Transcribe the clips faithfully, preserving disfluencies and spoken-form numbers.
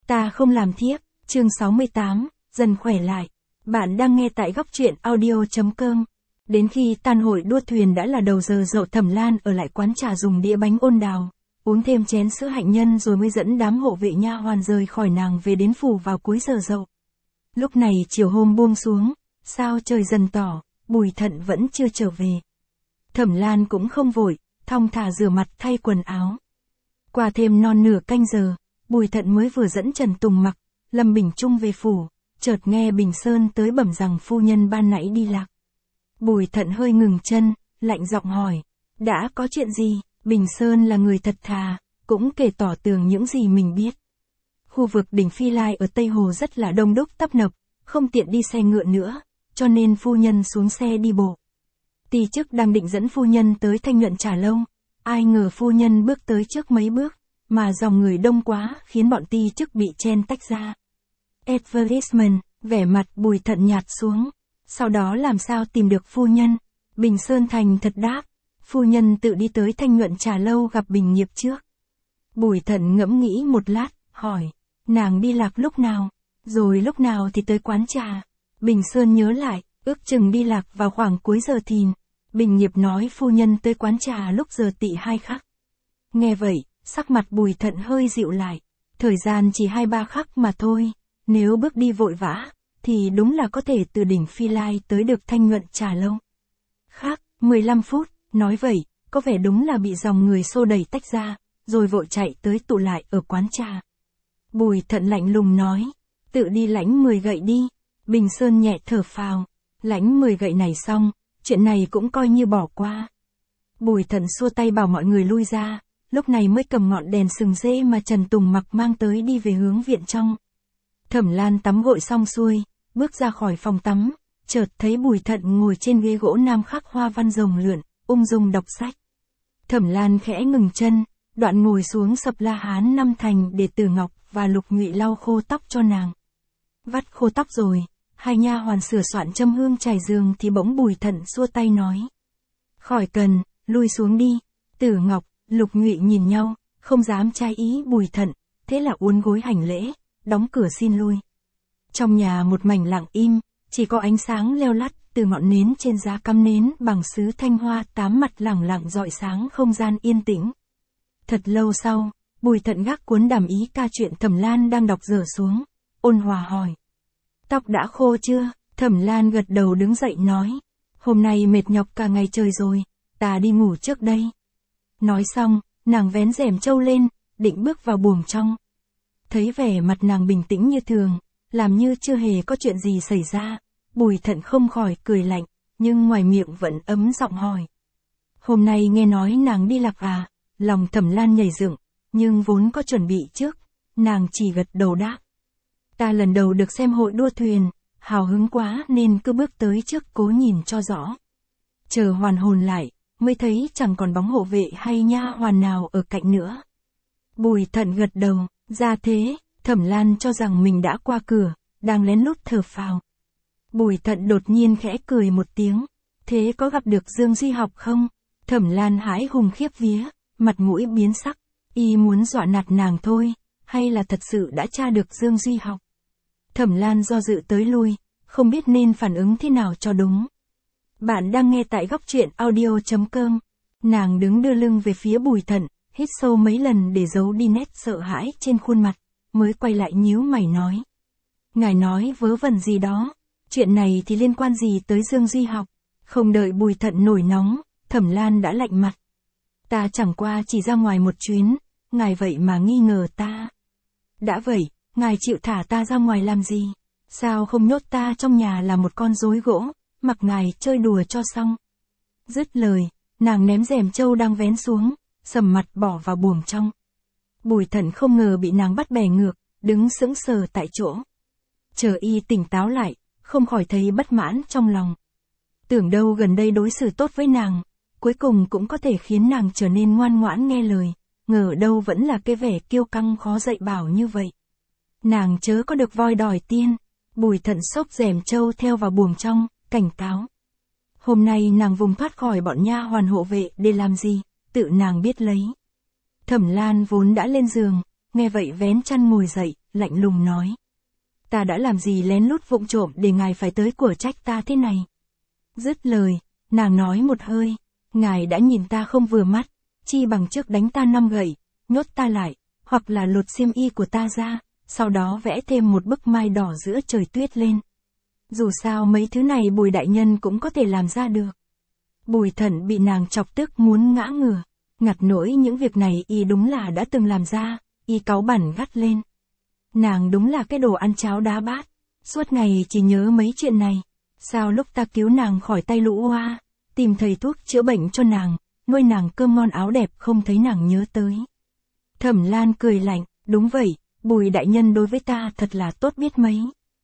Ta không làm thiếp, chương sáu mươi tám, dần khỏe lại. Bạn đang nghe tại góc truyện audio.com. Đến khi tan hội đua thuyền đã là đầu giờ dậu, Thẩm Lan ở lại quán trà dùng đĩa bánh ôn đào, uống thêm chén sữa hạnh nhân rồi mới dẫn đám hộ vệ nha hoàn rời khỏi nàng về đến phủ vào cuối giờ dậu. Lúc này chiều hôm buông xuống, sao trời dần tỏ, Bùi Thận vẫn chưa trở về. Thẩm Lan cũng không vội, thong thả rửa mặt thay quần áo. Qua thêm non nửa canh giờ, Bùi Thận mới vừa dẫn Trần Tùng Mặc, Lâm Bình Trung về phủ, chợt nghe Bình Sơn tới bẩm rằng phu nhân ban nãy đi lạc. Bùi Thận hơi ngừng chân, lạnh giọng hỏi, đã có chuyện gì? Bình Sơn là người thật thà, cũng kể tỏ tường những gì mình biết. Khu vực đỉnh Phi Lai ở Tây Hồ rất là đông đúc tấp nập, không tiện đi xe ngựa nữa, cho nên phu nhân xuống xe đi bộ. Ti chức đang định dẫn phu nhân tới Thanh Nhuận Trà Lâu, ai ngờ phu nhân bước tới trước mấy bước, mà dòng người đông quá khiến bọn ti chức bị chen tách ra. Advertisement, vẻ mặt Bùi Thận nhạt xuống, sau đó làm sao tìm được phu nhân? Bình Sơn thành thật đáp, phu nhân tự đi tới Thanh Nhuận Trà Lâu gặp Bình Nghiệp trước. Bùi Thận ngẫm nghĩ một lát, hỏi, nàng đi lạc lúc nào? Rồi lúc nào thì tới quán trà? Bình Sơn nhớ lại, ước chừng đi lạc vào khoảng cuối giờ thìn. Bình Nghiệp nói phu nhân tới quán trà lúc giờ tỵ hai khắc. Nghe vậy, sắc mặt Bùi Thận hơi dịu lại, thời gian chỉ hai ba khắc mà thôi, nếu bước đi vội vã, thì đúng là có thể từ đỉnh Phi Lai tới được Thanh Nhuận Trà Lâu. Khắc, mười lăm phút, nói vậy, có vẻ đúng là bị dòng người xô đẩy tách ra, rồi vội chạy tới tụ lại ở quán trà. Bùi Thận lạnh lùng nói, tự đi lãnh mười gậy đi. Bình Sơn nhẹ thở phào, lãnh mười gậy này xong, chuyện này cũng coi như bỏ qua. Bùi Thận xua tay bảo mọi người lui ra, lúc này mới cầm ngọn đèn sừng dê mà Trần Tùng Mặc mang tới đi về hướng viện trong. Thẩm Lan tắm gội xong xuôi, bước ra khỏi phòng tắm, chợt thấy Bùi Thận ngồi trên ghế gỗ nam khắc hoa văn rồng lượn, ung dung đọc sách. Thẩm Lan khẽ ngừng chân, đoạn ngồi xuống sập La Hán năm thành để Từ Ngọc và Lục Nhụy lau khô tóc cho nàng. Vắt khô tóc rồi, hai nha hoàn sửa soạn châm hương trải giường thì bỗng Bùi Thận xua tay nói, khỏi cần, lui xuống đi. Từ Ngọc, Lục Nhụy nhìn nhau, không dám trái ý Bùi Thận, thế là uốn gối hành lễ, đóng cửa xin lui. Trong nhà một mảnh lặng im, chỉ có ánh sáng leo lắt từ ngọn nến trên giá cắm nến bằng sứ thanh hoa tám mặt lẳng lặng rọi sáng không gian yên tĩnh. Thật lâu sau, Bùi Thận gác cuốn đàm ý ca chuyện Thẩm Lan đang đọc dở xuống, ôn hòa hỏi, tóc đã khô chưa? Thẩm Lan gật đầu đứng dậy nói, hôm nay mệt nhọc cả ngày trời rồi, ta đi ngủ trước đây. Nói xong, nàng vén rèm trâu lên, định bước vào buồng trong. Thấy vẻ mặt nàng bình tĩnh như thường, làm như chưa hề có chuyện gì xảy ra, Bùi Thận không khỏi cười lạnh, nhưng ngoài miệng vẫn ấm giọng hỏi, hôm nay nghe nói nàng đi lạc à? Lòng Thẩm Lan nhảy dựng, nhưng vốn có chuẩn bị trước, nàng chỉ gật đầu đáp, ta lần đầu được xem hội đua thuyền, hào hứng quá nên cứ bước tới trước cố nhìn cho rõ. Chờ hoàn hồn lại, mới thấy chẳng còn bóng hộ vệ hay nha hoàn nào ở cạnh nữa. Bùi Thận gật đầu, ra thế, Thẩm Lan cho rằng mình đã qua cửa, đang lén lút thở phào. Bùi Thận đột nhiên khẽ cười một tiếng, thế có gặp được Dương Duy Học không? Thẩm Lan hãi hùng khiếp vía, mặt mũi biến sắc, y muốn dọa nạt nàng thôi, hay là thật sự đã tra được Dương Duy Học? Thẩm Lan do dự tới lui, không biết nên phản ứng thế nào cho đúng. Bạn đang nghe tại góc truyện audio.com. Nàng đứng đưa lưng về phía Bùi Thận, hít sâu mấy lần để giấu đi nét sợ hãi trên khuôn mặt, mới quay lại nhíu mày nói, ngài nói vớ vẩn gì đó, chuyện này thì liên quan gì tới Dương Duy Học? Không đợi Bùi Thận nổi nóng, Thẩm Lan đã lạnh mặt, ta chẳng qua chỉ ra ngoài một chuyến, ngài vậy mà nghi ngờ ta. Đã vậy, ngài chịu thả ta ra ngoài làm gì? Sao không nhốt ta trong nhà là một con rối gỗ, mặc ngài chơi đùa cho xong? Dứt lời, nàng ném rèm trâu đang vén xuống, sầm mặt bỏ vào buồng trong. Bùi Thận không ngờ bị nàng bắt bẻ ngược, đứng sững sờ tại chỗ. Chờ y tỉnh táo lại, không khỏi thấy bất mãn trong lòng. Tưởng đâu gần đây đối xử tốt với nàng, cuối cùng cũng có thể khiến nàng trở nên ngoan ngoãn nghe lời, ngờ đâu vẫn là cái vẻ kiêu căng khó dạy bảo như vậy. Nàng chớ có được voi đòi tiên. Bùi Thận xốc rèm trâu theo vào buồng trong, cảnh cáo. Hôm nay nàng vùng thoát khỏi bọn nha hoàn hộ vệ để làm gì, tự nàng biết lấy. Thẩm Lan vốn đã lên giường, nghe vậy vén chăn ngồi dậy, lạnh lùng nói. Ta đã làm gì lén lút vụng trộm để ngài phải tới của trách ta thế này? Dứt lời, nàng nói một hơi, ngài đã nhìn ta không vừa mắt, chi bằng trước đánh ta năm gậy, nhốt ta lại, hoặc là lột xiêm y của ta ra, sau đó vẽ thêm một bức mai đỏ giữa trời tuyết lên. Dù sao mấy thứ này Bùi đại nhân cũng có thể làm ra được. Bùi Thận bị nàng chọc tức muốn ngã ngửa, ngặt nỗi những việc này y đúng là đã từng làm ra, y cáu bẳn gắt lên. Nàng đúng là cái đồ ăn cháo đá bát, suốt ngày chỉ nhớ mấy chuyện này. Sao lúc ta cứu nàng khỏi tay lũ oa, tìm thầy thuốc chữa bệnh cho nàng, nuôi nàng cơm ngon áo đẹp không thấy nàng nhớ tới. Thẩm Lan cười lạnh, đúng vậy, Bùi đại nhân đối với ta thật là tốt biết mấy.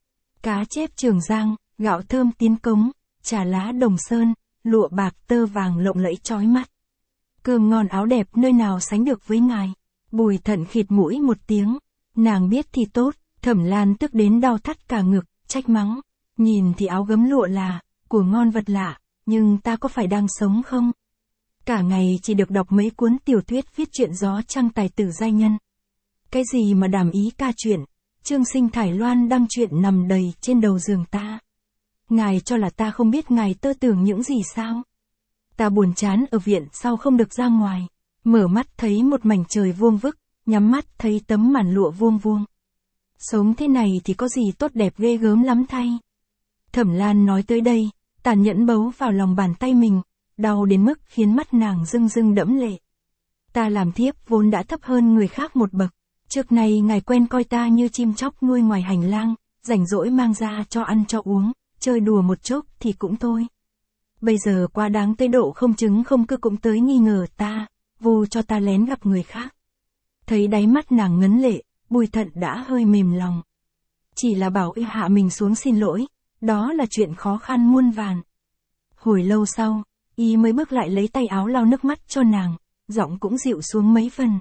Cá chép Trường Giang, gạo thơm Tiến Cống, trà lá Đồng Sơn, lụa bạc tơ vàng lộng lẫy chói mắt. Cơm ngon áo đẹp nơi nào sánh được với ngài. Bùi Thận khịt mũi một tiếng, nàng biết thì tốt. Thẩm Lan tức đến đau thắt cả ngực, trách mắng. Nhìn thì áo gấm lụa là, của ngon vật lạ, nhưng ta có phải đang sống không? Cả ngày chỉ được đọc mấy cuốn tiểu thuyết viết chuyện gió trăng tài tử giai nhân. Cái gì mà đàm ý ca chuyện, Trương Sinh Thải Loan đăng chuyện nằm đầy trên đầu giường ta. Ngài cho là ta không biết ngài tơ tưởng những gì sao? Ta buồn chán ở viện sau không được ra ngoài, mở mắt thấy một mảnh trời vuông vức, nhắm mắt thấy tấm màn lụa vuông vuông. Sống thế này thì có gì tốt đẹp ghê gớm lắm thay. Thẩm Lan nói tới đây, tàn nhẫn bấu vào lòng bàn tay mình, đau đến mức khiến mắt nàng rưng rưng đẫm lệ. Ta làm thiếp vốn đã thấp hơn người khác một bậc, trước nay ngài quen coi ta như chim chóc nuôi ngoài hành lang, rảnh rỗi mang ra cho ăn cho uống, chơi đùa một chút thì cũng thôi. Bây giờ quá đáng tới độ không chứng không cứ cũng tới nghi ngờ ta, vu cho ta lén gặp người khác. Thấy đáy mắt nàng ngấn lệ, Bùi Thận đã hơi mềm lòng. Chỉ là bảo y hạ mình xuống xin lỗi, đó là chuyện khó khăn muôn vàn. Hồi lâu sau, y mới bước lại lấy tay áo lau nước mắt cho nàng, giọng cũng dịu xuống mấy phần.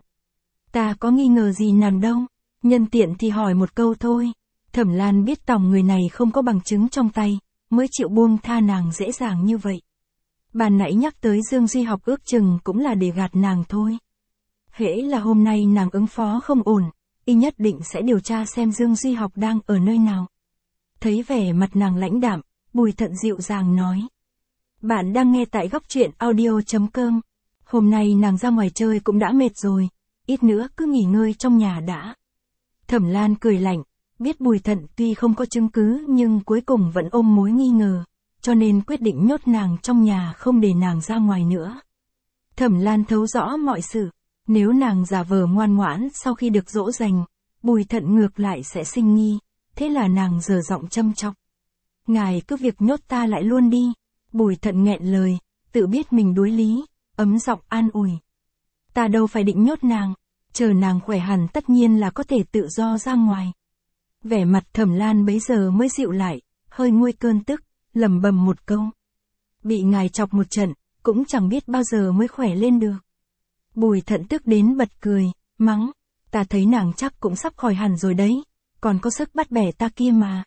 Ta có nghi ngờ gì nàng đâu, nhân tiện thì hỏi một câu thôi. Thẩm Lan biết tòng người này không có bằng chứng trong tay, mới chịu buông tha nàng dễ dàng như vậy. Ban nãy nhắc tới Dương Duy Học ước chừng cũng là để gạt nàng thôi. Hễ là hôm nay nàng ứng phó không ổn, y nhất định sẽ điều tra xem Dương Duy Học đang ở nơi nào. Thấy vẻ mặt nàng lãnh đạm, Bùi Thận dịu dàng nói. Bạn đang nghe tại góc truyện audio chấm com. Hôm nay nàng ra ngoài chơi cũng đã mệt rồi, ít nữa cứ nghỉ ngơi trong nhà đã. Thẩm Lan cười lạnh, biết Bùi Thận tuy không có chứng cứ nhưng cuối cùng vẫn ôm mối nghi ngờ, cho nên quyết định nhốt nàng trong nhà không để nàng ra ngoài nữa. Thẩm Lan thấu rõ mọi sự, nếu nàng giả vờ ngoan ngoãn sau khi được dỗ dành, Bùi Thận ngược lại sẽ sinh nghi, thế là nàng giở giọng châm chọc. Ngài cứ việc nhốt ta lại luôn đi. Bùi Thận nghẹn lời, tự biết mình đối lý, ấm giọng an ủi. Ta đâu phải định nhốt nàng, chờ nàng khỏe hẳn tất nhiên là có thể tự do ra ngoài. Vẻ mặt Thẩm Lan bấy giờ mới dịu lại, hơi nguôi cơn tức, lẩm bẩm một câu. Bị ngài chọc một trận, cũng chẳng biết bao giờ mới khỏe lên được. Bùi Thận tức đến bật cười, mắng, ta thấy nàng chắc cũng sắp khỏi hẳn rồi đấy, còn có sức bắt bẻ ta kia mà.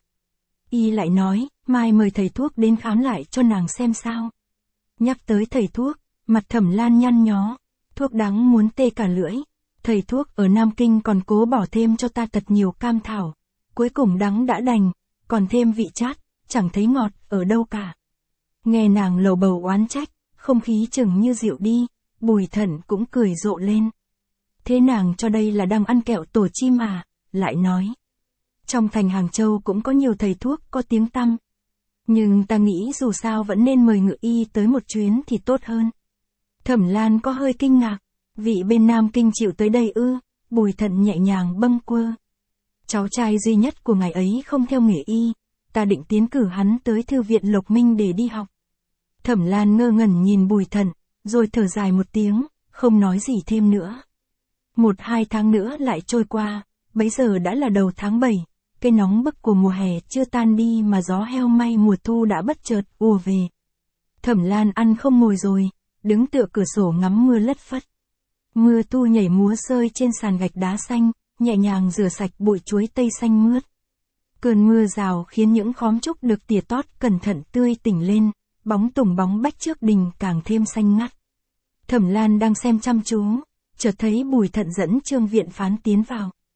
Y lại nói, mai mời thầy thuốc đến khám lại cho nàng xem sao. Nhắc tới thầy thuốc, mặt Thẩm Lan nhăn nhó, thuốc đắng muốn tê cả lưỡi. Thầy thuốc ở Nam Kinh còn cố bỏ thêm cho ta thật nhiều cam thảo, cuối cùng đắng đã đành, còn thêm vị chát, chẳng thấy ngọt ở đâu cả. Nghe nàng lầu bầu oán trách, không khí chừng như rượu đi, Bùi Thận cũng cười rộ lên. Thế nàng cho đây là đang ăn kẹo tổ chim à, lại nói. Trong thành Hàng Châu cũng có nhiều thầy thuốc có tiếng tăm. Nhưng ta nghĩ dù sao vẫn nên mời Ngự Y tới một chuyến thì tốt hơn. Thẩm Lan có hơi kinh ngạc, vị bên Nam Kinh chịu tới đây ư? Bùi Thận nhẹ nhàng bâng quơ. Cháu trai duy nhất của ngài ấy không theo nghề y, ta định tiến cử hắn tới thư viện Lộc Minh để đi học. Thẩm Lan ngơ ngẩn nhìn Bùi Thận, rồi thở dài một tiếng, không nói gì thêm nữa. Một hai tháng nữa lại trôi qua, bấy giờ đã là đầu tháng bảy, cây nóng bức của mùa hè chưa tan đi mà gió heo may mùa thu đã bất chợt ùa về. Thẩm Lan ăn không ngồi rồi, đứng tựa cửa sổ ngắm mưa lất phất. Mưa tu nhảy múa rơi trên sàn gạch đá xanh, nhẹ nhàng rửa sạch bụi chuối tây xanh mướt. Cơn mưa rào khiến những khóm trúc được tỉa tót cẩn thận tươi tỉnh lên, bóng tùng bóng bách trước đình càng thêm xanh ngắt. Thẩm Lan đang xem chăm chú, chợt thấy Bùi Thận dẫn Trương Viện Phán tiến vào.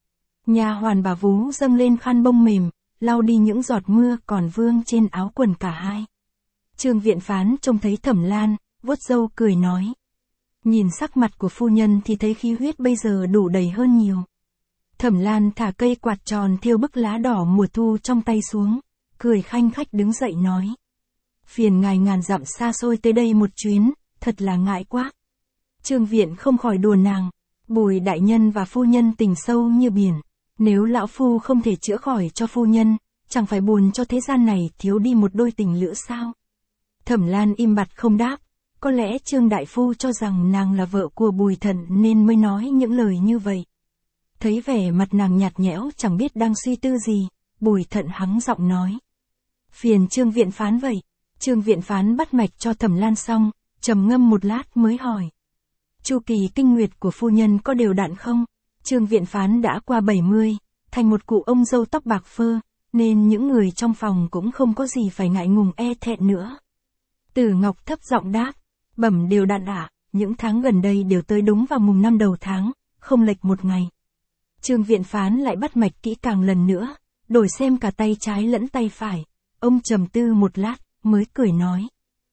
Nha hoàn bà Vú dâng lên khăn bông mềm, lau đi những giọt mưa còn vương trên áo quần cả hai. Trương Viện Phán trông thấy Thẩm Lan, vuốt râu cười nói. Nhìn sắc mặt của phu nhân thì thấy khí huyết bây giờ đủ đầy hơn nhiều. Thẩm Lan thả cây quạt tròn thêu bức lá đỏ mùa thu trong tay xuống, cười khanh khách đứng dậy nói. Phiền ngài ngàn dặm xa xôi tới đây một chuyến, thật là ngại quá. Trương Viện không khỏi đùa nàng, Bùi đại nhân và phu nhân tình sâu như biển. Nếu lão phu không thể chữa khỏi cho phu nhân, chẳng phải buồn cho thế gian này thiếu đi một đôi tình lữ sao? Thẩm Lan im bặt không đáp, có lẽ Trương đại phu cho rằng nàng là vợ của Bùi Thận nên mới nói những lời như vậy. Thấy vẻ mặt nàng nhạt nhẽo chẳng biết đang suy tư gì, Bùi Thận hắng giọng nói. Phiền Trương Viện Phán vậy. Trương Viện Phán bắt mạch cho Thẩm Lan xong, trầm ngâm một lát mới hỏi. Chu kỳ kinh nguyệt của phu nhân có đều đặn không? Trương Viện Phán đã qua bảy mươi, thành một cụ ông râu tóc bạc phơ, nên những người trong phòng cũng không có gì phải ngại ngùng e thẹn nữa. Tử Ngọc thấp giọng đáp, bẩm đều đặn ạ, những tháng gần đây đều tới đúng vào mùng năm đầu tháng, không lệch một ngày. Trương Viện Phán lại bắt mạch kỹ càng lần nữa, đổi xem cả tay trái lẫn tay phải, ông trầm tư một lát, mới cười nói.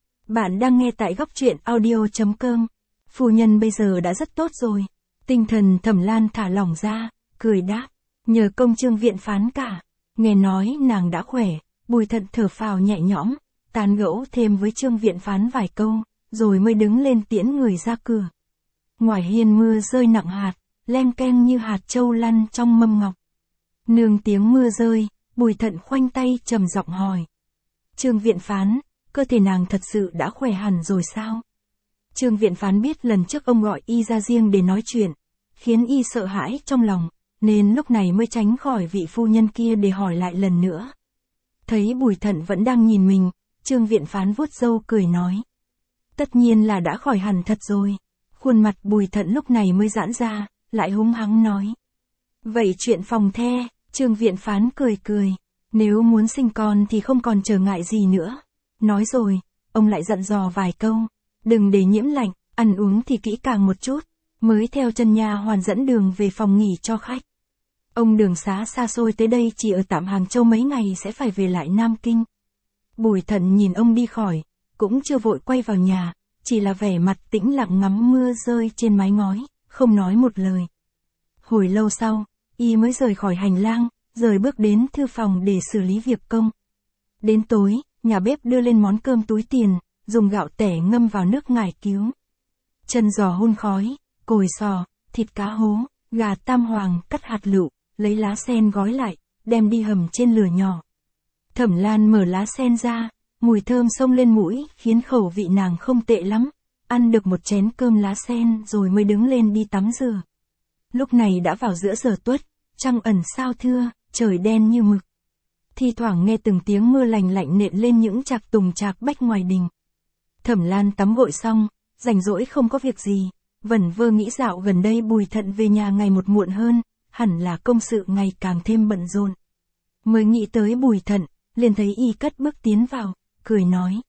Bạn đang nghe tại góc truyện audio chấm com, phu nhân bây giờ đã rất tốt rồi. Tinh thần Thẩm Lan thả lỏng ra, cười đáp, nhờ công Trương Viện Phán cả. Nghe nói nàng đã khỏe, Bùi Thận thở phào nhẹ nhõm, tán gẫu thêm với Trương Viện Phán vài câu, rồi mới đứng lên tiễn người ra cửa. Ngoài hiên mưa rơi nặng hạt, len keng như hạt châu lăn trong mâm ngọc. Nương tiếng mưa rơi, Bùi Thận khoanh tay trầm giọng hỏi. Trương Viện Phán, cơ thể nàng thật sự đã khỏe hẳn rồi sao? Trương Viện Phán biết lần trước ông gọi y ra riêng để nói chuyện, khiến y sợ hãi trong lòng, nên lúc này mới tránh khỏi vị phu nhân kia để hỏi lại lần nữa. Thấy Bùi Thận vẫn đang nhìn mình, Trương Viện Phán vuốt râu cười nói. Tất nhiên là đã khỏi hẳn thật rồi. Khuôn mặt Bùi Thận lúc này mới giãn ra, lại húng hắng nói. Vậy chuyện phòng the, Trương Viện Phán cười cười. Nếu muốn sinh con thì không còn trở ngại gì nữa. Nói rồi, ông lại dặn dò vài câu. Đừng để nhiễm lạnh, ăn uống thì kỹ càng một chút. Mới theo chân nha hoàn dẫn đường về phòng nghỉ cho khách. Ông đường xá xa xôi tới đây chỉ ở tạm Hàng Châu mấy ngày sẽ phải về lại Nam Kinh. Bùi Thận nhìn ông đi khỏi, cũng chưa vội quay vào nhà, chỉ là vẻ mặt tĩnh lặng ngắm mưa rơi trên mái ngói, không nói một lời. Hồi lâu sau, y mới rời khỏi hành lang, rời bước đến thư phòng để xử lý việc công. Đến tối, nhà bếp đưa lên món cơm túi tiền, dùng gạo tẻ ngâm vào nước ngải cứu. Chân giò hun khói, cồi sò, thịt cá hố, gà tam hoàng cắt hạt lựu, lấy lá sen gói lại, đem đi hầm trên lửa nhỏ. Thẩm Lan mở lá sen ra, mùi thơm xông lên mũi khiến khẩu vị nàng không tệ lắm, ăn được một chén cơm lá sen rồi mới đứng lên đi tắm rửa. Lúc này đã vào giữa giờ tuất, trăng ẩn sao thưa, trời đen như mực. Thi thoảng nghe từng tiếng mưa lành lạnh nện lên những trạc tùng trạc bách ngoài đình. Thẩm Lan tắm gội xong, rảnh rỗi không có việc gì, vẩn vơ nghĩ dạo gần đây Bùi Thận về nhà ngày một muộn hơn, hẳn là công sự ngày càng thêm bận rộn. Mới nghĩ tới Bùi Thận, liền thấy y cất bước tiến vào, cười nói.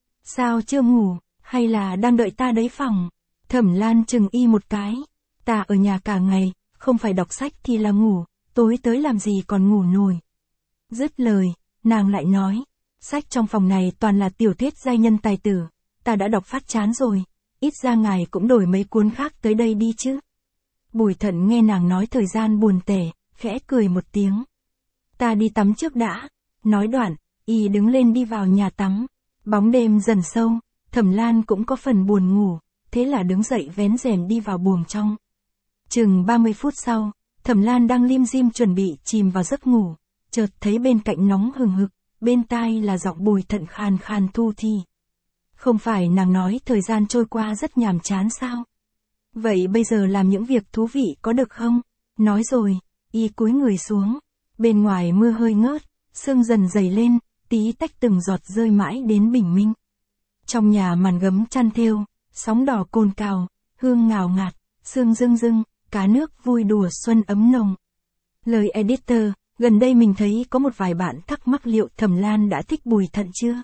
Sao chưa ngủ, hay là đang đợi ta đấy phòng? Thẩm Lan chừng y một cái. Ta ở nhà cả ngày, không phải đọc sách thì là ngủ, tối tới làm gì còn ngủ nổi. Dứt lời, nàng lại nói. Sách trong phòng này toàn là tiểu thuyết giai nhân tài tử, ta đã đọc phát chán rồi, ít ra ngài cũng đổi mấy cuốn khác tới đây đi chứ. Bùi Thận nghe nàng nói thời gian buồn tẻ, khẽ cười một tiếng. Ta đi tắm trước đã. Nói đoạn, y đứng lên đi vào nhà tắm. Bóng đêm dần sâu, Thẩm Lan cũng có phần buồn ngủ, thế là đứng dậy vén rèm đi vào buồng trong. Chừng ba mươi phút sau, Thẩm Lan đang lim dim chuẩn bị chìm vào giấc ngủ, chợt thấy bên cạnh nóng hừng hực, bên tai là giọng Bùi Thận khàn khàn thu thì. Không phải nàng nói thời gian trôi qua rất nhàm chán sao? Vậy bây giờ làm những việc thú vị có được không? Nói rồi, y cúi người xuống. Bên ngoài mưa hơi ngớt, sương dần dày lên, tí tách từng giọt rơi mãi đến bình minh. Trong nhà màn gấm chăn thêu, sóng đỏ cồn cào, hương ngào ngạt, sương rưng rưng, cá nước vui đùa xuân ấm nồng. Lời editor, gần đây mình thấy có một vài bạn thắc mắc liệu Thẩm Lan đã thích Bùi Thận chưa?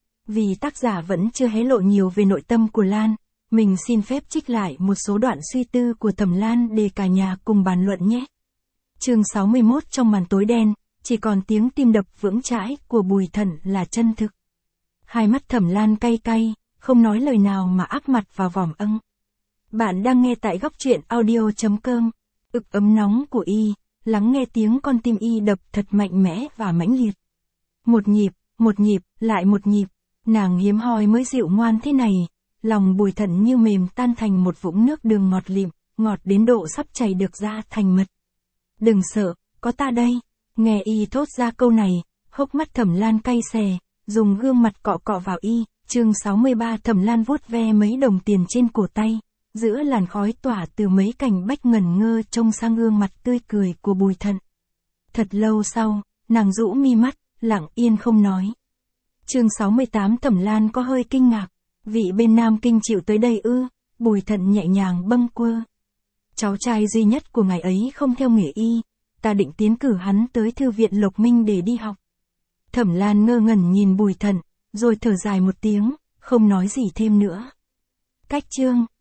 Vì tác giả vẫn chưa hé lộ nhiều về nội tâm của Lan, mình xin phép trích lại một số đoạn suy tư của Thẩm Lan để cả nhà cùng bàn luận nhé. Chương sáu mươi mốt trong màn tối đen, chỉ còn tiếng tim đập vững chãi của Bùi Thận là chân thực. Hai mắt Thẩm Lan cay cay, không nói lời nào mà áp mặt vào vòm âng. Bạn đang nghe tại góc truyện audio.com. Ực ấm nóng của y, lắng nghe tiếng con tim y đập thật mạnh mẽ và mãnh liệt. Một nhịp, một nhịp, lại một nhịp, nàng hiếm hoi mới dịu ngoan thế này, lòng Bùi Thận như mềm tan thành một vũng nước đường ngọt lịm, ngọt đến độ sắp chảy được ra thành mật. Đừng sợ, có ta đây. Nghe y thốt ra câu này, hốc mắt Thẩm Lan cay xè, dùng gương mặt cọ cọ vào y. Chương sáu mươi ba Thẩm Lan vuốt ve mấy đồng tiền trên cổ tay, giữa làn khói tỏa từ mấy cành bách ngẩn ngơ trông sang gương mặt tươi cười của Bùi Thận. Thật lâu sau, nàng rũ mi mắt, lặng yên không nói. Chương sáu mươi tám Thẩm Lan có hơi kinh ngạc, vị bên Nam Kinh chịu tới đây ư? Bùi Thận nhẹ nhàng bâng quơ. Cháu trai duy nhất của ngài ấy không theo nghề y, ta định tiến cử hắn tới thư viện Lộc Minh để đi học. Thẩm Lan ngơ ngẩn nhìn Bùi Thận, rồi thở dài một tiếng, không nói gì thêm nữa. Cách chương